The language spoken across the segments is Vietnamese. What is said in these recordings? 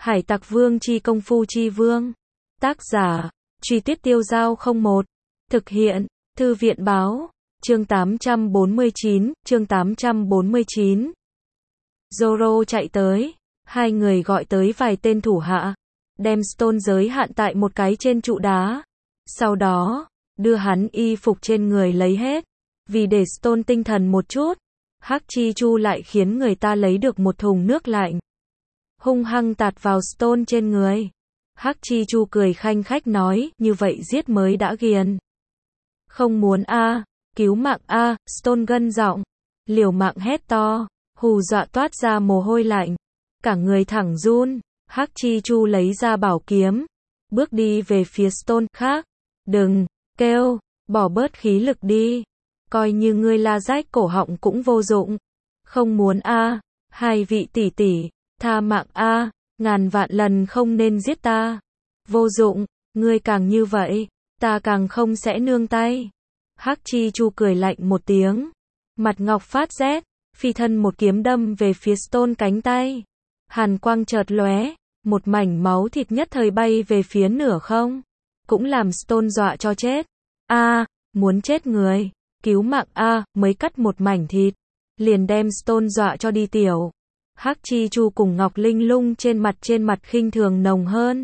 Hải Tặc Vương chi công phu chi vương. Tác giả, Truy Tuyết Tiêu Giao 01. Thực hiện, Thư viện báo. Chương 849, chương 849. Zoro chạy tới. Hai người gọi tới vài tên thủ hạ. Đem Stone giới hạn tại một cái trên trụ đá. Sau đó, đưa hắn y phục trên người lấy hết. Vì để Stone tinh thần một chút, Hachichu lại khiến người ta lấy được một thùng nước lạnh. Hung hăng tạt vào Stone trên người. Hachichu cười khanh khách nói, như vậy giết mới đã ghiền. Không muốn a, cứu mạng a, Stone gân giọng, liều mạng hét to, hù dọa toát ra mồ hôi lạnh, cả người thẳng run. Hachichu lấy ra bảo kiếm, bước đi về phía Stone. Khác, đừng kêu, bỏ bớt khí lực đi, coi như ngươi la rách cổ họng cũng vô dụng. Không muốn a, hai vị tỷ tỷ, tha mạng a, ngàn vạn lần không nên giết ta. Vô dụng, ngươi càng như vậy, ta càng không sẽ nương tay. Hachichu cười lạnh một tiếng, mặt ngọc phát rét, phi thân một kiếm đâm về phía Stone cánh tay. Hàn quang chợt lóe, một mảnh máu thịt nhất thời bay về phía nửa không, cũng làm Stone dọa cho chết. A, muốn chết người, cứu mạng a, mới cắt một mảnh thịt, liền đem Stone dọa cho đi tiểu. Hachichu cùng Ngọc Linh Lung trên mặt khinh thường nồng hơn.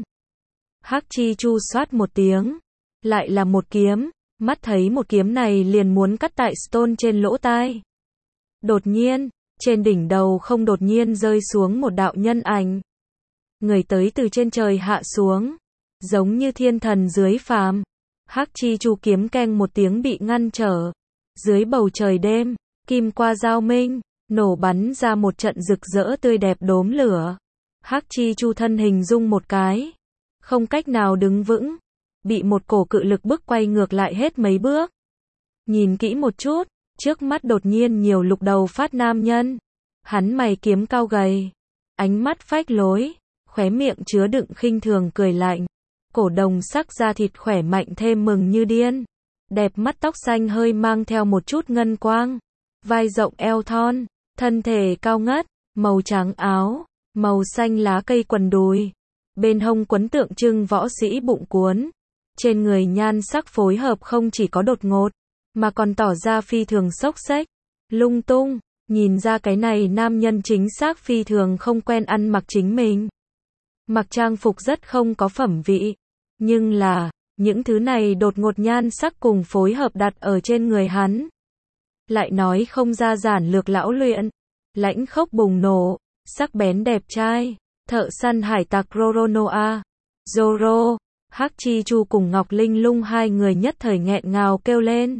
Hachichu xoát một tiếng, lại là một kiếm, mắt thấy một kiếm này liền muốn cắt tại Stone trên lỗ tai. Đột nhiên, trên đỉnh đầu không đột nhiên rơi xuống một đạo nhân ảnh. Người tới từ trên trời hạ xuống, giống như thiên thần dưới phàm. Hachichu kiếm keng một tiếng bị ngăn trở. Dưới bầu trời đêm, kim qua giao minh, nổ bắn ra một trận rực rỡ tươi đẹp đốm lửa. Hachichu thân hình rung một cái, không cách nào đứng vững, bị một cổ cự lực bức quay ngược lại hết mấy bước. Nhìn kỹ một chút, trước mắt đột nhiên nhiều lục đầu phát nam nhân. Hắn mày kiếm cao gầy, ánh mắt phách lối, khóe miệng chứa đựng khinh thường cười lạnh. Cổ đồng sắc da thịt khỏe mạnh thêm mừng như điên. Đẹp mắt tóc xanh hơi mang theo một chút ngân quang. Vai rộng eo thon, thân thể cao ngất, màu trắng áo, màu xanh lá cây quần đùi. Bên hông quấn tượng trưng võ sĩ bụng cuốn. Trên người nhan sắc phối hợp không chỉ có đột ngột, mà còn tỏ ra phi thường xốc xếch, lung tung. Nhìn ra cái này nam nhân chính xác phi thường không quen ăn mặc chính mình. Mặc trang phục rất không có phẩm vị. Nhưng là, những thứ này đột ngột nhan sắc cùng phối hợp đặt ở trên người hắn. Lại nói không ra giản lược lão luyện, lãnh khốc bùng nổ, sắc bén đẹp trai, thợ săn hải tặc Roronoa. Zoro, Hachichu cùng Ngọc Linh Lung hai người nhất thời nghẹn ngào kêu lên.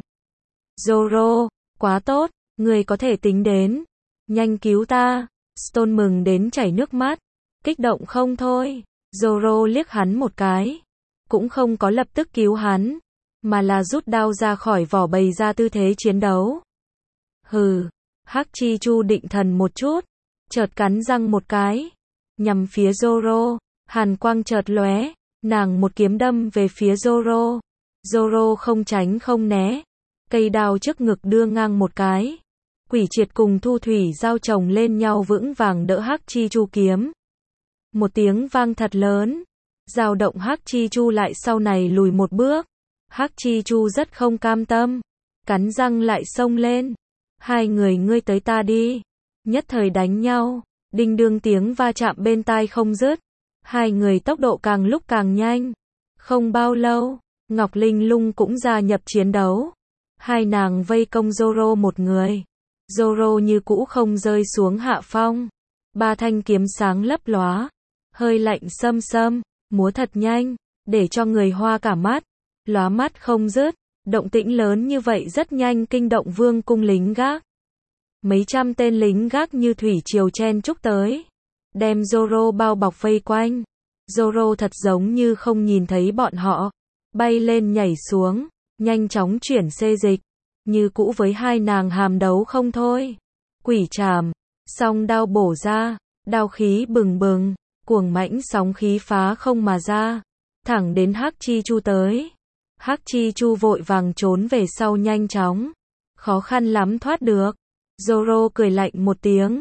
Zoro, quá tốt, người có thể tính đến. Nhanh cứu ta. Stone mừng đến chảy nước mắt, kích động không thôi. Zoro liếc hắn một cái, cũng không có lập tức cứu hắn, mà là rút đao ra khỏi vỏ bày ra tư thế chiến đấu. Hừ, Hachichu định thần một chút, chợt cắn răng một cái, nhằm phía Zoro, hàn quang chợt lóe, nàng một kiếm đâm về phía Zoro. Zoro không tránh không né, cây đao trước ngực đưa ngang một cái. Quỷ triệt cùng thu thủy giao chồng lên nhau vững vàng đỡ Hachichu kiếm. Một tiếng vang thật lớn, dao động Hachichu lại sau này lùi một bước. Hachichu rất không cam tâm, cắn răng lại xông lên. Hai người ngươi tới ta đi. Nhất thời đánh nhau, đinh đương tiếng va chạm bên tai không dứt. Hai người tốc độ càng lúc càng nhanh. Không bao lâu, Ngọc Linh Lung cũng gia nhập chiến đấu. Hai nàng vây công Zoro một người. Zoro như cũ không rơi xuống hạ phong. Ba thanh kiếm sáng lấp lóa, hơi lạnh xâm xâm, múa thật nhanh, để cho người hoa cả mắt, lóa mắt không dứt. Động tĩnh lớn như vậy rất nhanh kinh động vương cung lính gác. Mấy trăm tên lính gác như thủy triều chen chúc tới, đem Zoro bao bọc vây quanh. Zoro thật giống như không nhìn thấy bọn họ, bay lên nhảy xuống, nhanh chóng chuyển xê dịch, như cũ với hai nàng hàm đấu không thôi. Quỷ trảm, song đao bổ ra, đao khí bừng bừng, cuồng mãnh sóng khí phá không mà ra, thẳng đến Hachichu tới. Hachichu vội vàng trốn về sau nhanh chóng, khó khăn lắm thoát được. Zoro cười lạnh một tiếng,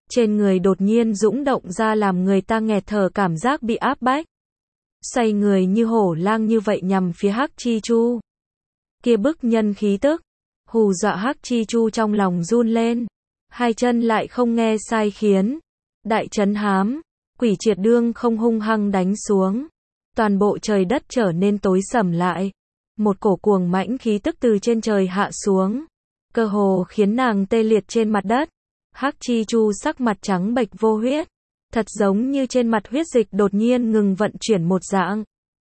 Trên người đột nhiên dũng động ra làm người ta nghẹt thở cảm giác bị áp bách. Xoay người như hổ lang như vậy nhằm phía Hắc Chi Chu. Kia bức nhân khí tức, hù dọa Hắc Chi Chu trong lòng run lên. Hai chân lại không nghe sai khiến. Đại trấn hám, quỷ triệt đương không hung hăng đánh xuống. Toàn bộ trời đất trở nên tối sầm lại. Một cổ cuồng mãnh khí tức từ trên trời hạ xuống. Cơ hồ khiến nàng tê liệt trên mặt đất. Hắc Chi Chu sắc mặt trắng bệch vô huyết. Thật giống như trên mặt huyết dịch đột nhiên ngừng vận chuyển một dạng.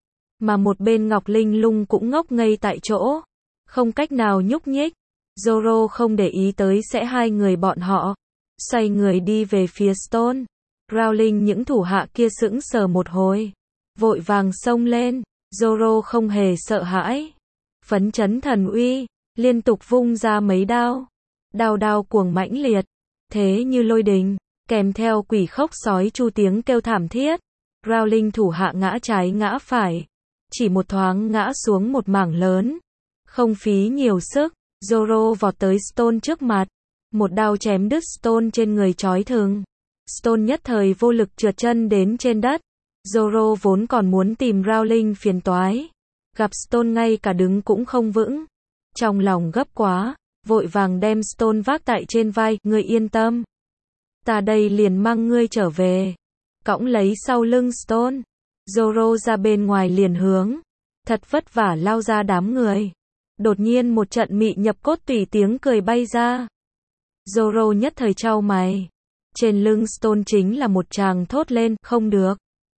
Mà một bên Ngọc Linh Lung cũng ngốc ngây tại chỗ. Không cách nào nhúc nhích. Zoro không để ý tới sẽ hai người bọn họ. Xoay người đi về phía Stone. Rowling những thủ hạ kia sững sờ một hồi. Vội vàng xông lên. Zoro không hề sợ hãi. Phấn chấn thần uy. Liên tục vung ra mấy đao. Đao cuồng mãnh liệt. Thế như lôi đình. Kèm theo quỷ khốc sói chu tiếng kêu thảm thiết. Rowling thủ hạ ngã trái ngã phải. Chỉ một thoáng ngã xuống một mảng lớn. Không phí nhiều sức. Zoro vọt tới Stone trước mặt. Một đao chém đứt Stone trên người trói thừng. Stone nhất thời vô lực trượt chân đến trên đất. Zoro vốn còn muốn tìm Rowling phiền toái. Gặp Stone ngay cả đứng cũng không vững. Trong lòng gấp quá. Vội vàng đem Stone vác tại trên vai. Ngươi yên tâm. Ta đây liền mang ngươi trở về. Cõng lấy sau lưng Stone. Zoro ra bên ngoài liền hướng. Thật vất vả lao ra đám người. Đột nhiên một trận mị nhập cốt tủy tiếng cười bay ra. Zoro nhất thời chau mày. Trên lưng Stone chính là một tràng thốt lên, không được.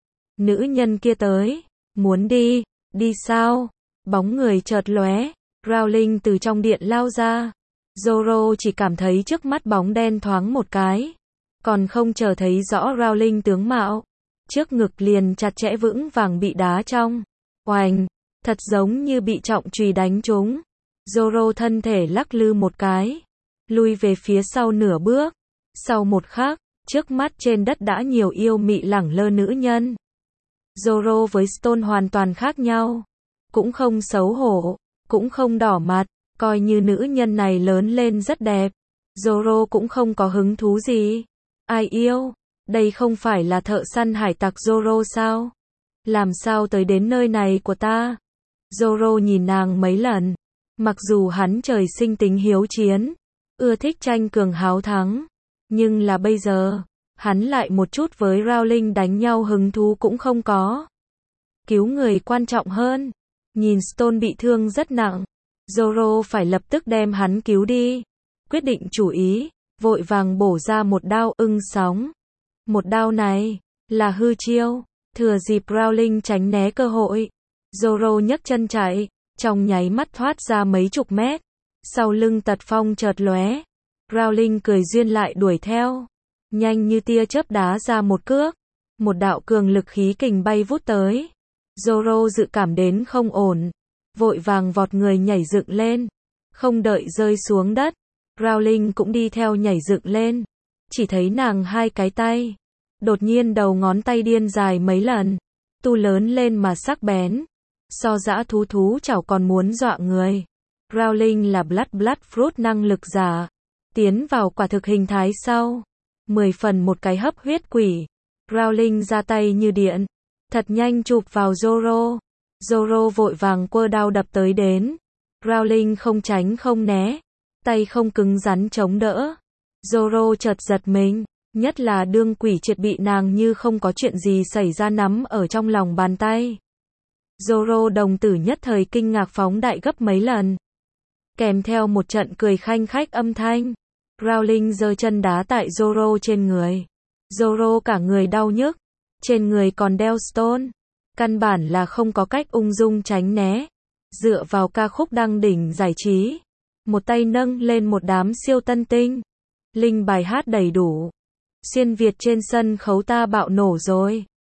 Nữ nhân kia tới. Muốn đi. Đi sao? Bóng người chợt lóe. Rowling từ trong điện lao ra. Zoro chỉ cảm thấy trước mắt bóng đen thoáng một cái. Còn không chờ thấy rõ Rowling tướng mạo. Trước ngực liền chặt chẽ vững vàng bị đá trong. Oành. Thật giống như bị trọng chùy đánh trúng. Zoro thân thể lắc lư một cái. Lui về phía sau nửa bước. Sau một khắc, trước mắt trên đất đã nhiều yêu mị lẳng lơ nữ nhân. Zoro với Stone hoàn toàn khác nhau. Cũng không xấu hổ. Cũng không đỏ mặt. Coi như nữ nhân này lớn lên rất đẹp. Zoro cũng không có hứng thú gì. Ai yêu? Đây không phải là thợ săn hải tặc Zoro sao? Làm sao tới đến nơi này của ta? Zoro nhìn nàng mấy lần. Mặc dù hắn trời sinh tính hiếu chiến, ưa thích tranh cường háo thắng, nhưng là bây giờ, hắn lại một chút với Rowling đánh nhau hứng thú cũng không có. Cứu người quan trọng hơn. Nhìn Stone bị thương rất nặng, Zoro phải lập tức đem hắn cứu đi. Quyết định chủ ý, vội vàng bổ ra một đao ưng sóng. Một đao này, là hư chiêu, thừa dịp Rowling tránh né cơ hội. Zoro nhấc chân chạy, trong nháy mắt thoát ra mấy chục mét. Sau lưng tật phong chợt lóe. Rowling cười duyên lại đuổi theo. Nhanh như tia chớp đá ra một cước. Một đạo cường lực khí kình bay vút tới. Zoro dự cảm đến không ổn. Vội vàng vọt người nhảy dựng lên. Không đợi rơi xuống đất. Rowling cũng đi theo nhảy dựng lên. Chỉ thấy nàng hai cái tay. Đột nhiên đầu ngón tay điên dài mấy lần. Tu lớn lên mà sắc bén. So dã thú chảo còn muốn dọa người. Rowling là Blood Fruit năng lực giả. Tiến vào quả thực hình thái sau. 10 phần một cái hấp huyết quỷ. Rowling ra tay như điện. Thật nhanh chụp vào Zoro. Zoro vội vàng quơ đao đập tới đến. Rowling không tránh không né. Tay không cứng rắn chống đỡ. Zoro chợt giật mình. Nhất là đương quỷ triệt bị nàng như không có chuyện gì xảy ra nắm ở trong lòng bàn tay. Zoro đồng tử nhất thời kinh ngạc phóng đại gấp mấy lần. Kèm theo một trận cười khanh khách âm thanh. Rowling giơ chân đá tại Zoro trên người. Zoro cả người đau nhức. Trên người còn đeo Stone. Căn bản là không có cách ung dung tránh né. Dựa vào ca khúc đăng đỉnh giải trí. Một tay nâng lên một đám siêu tân tinh. Linh bài hát đầy đủ. Xuyên Việt trên sân khấu ta bạo nổ rồi.